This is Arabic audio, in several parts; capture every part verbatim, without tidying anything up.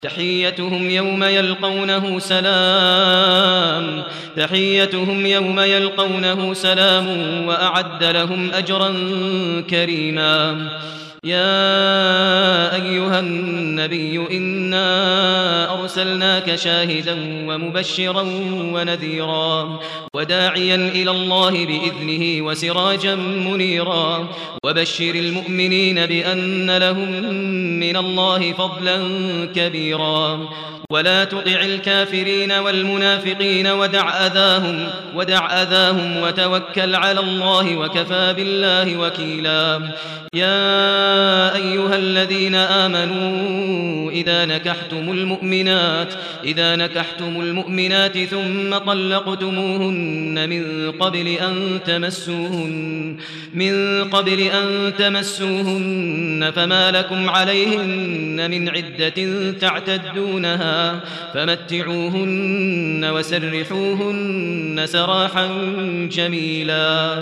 تحيتهم يوم يلقونه سلام تحيتهم يوم يلقونه سلام وأعد لهم أجرا كريما. يا أيها النبي إنا أرسلناك شاهدا ومبشرا ونذيرا وداعيا إلى الله بإذنه وسراجا منيرا وبشر المؤمنين بأن لهم من الله فضلا كبيرا. ولا تطع الكافرين والمنافقين ودع أذاهم, ودع أذاهم وتوكل على الله وكفى بالله وكيلا. يا أيها الذين آمنوا إذا نكحتم المؤمنات إذا نكحتم المؤمنات ثم طلقتموهن من قبل أن تمسوهن من قبل أن تمسوهن فما لكم عليهن من عدة تعتدونها فمتعوهن وسرحوهن سراحا جميلا.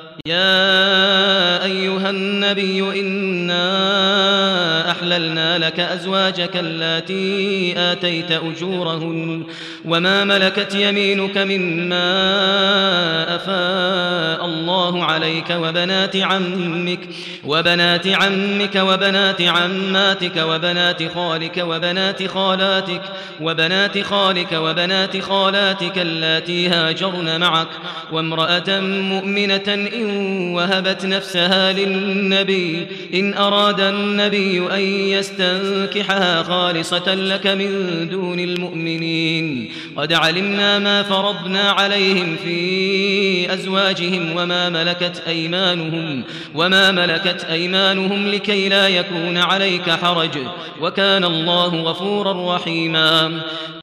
يا أيها النبي إنا أحللنا لك أزواجك اللاتي آتيت أجورهن وما ملكت يمينك مما أفاء الله عليك وبنات عمك وبنات عمك وبنات عماتك وبنات خالك وبنات خالاتك وبنات خالك وبنات خالاتك اللاتي هاجرن معك وامرأة مؤمنة إن وهبت نفسها للنبي إن أراد النبي أن يستنكحها خالصة لك من دون المؤمنين. قد علمنا ما فرضنا عليهم في أزواجهم وما ملكت أيمانهم وما ملكت أيمانهم لكي لا يكون عليك حرج وكان الله غفورا رحيما.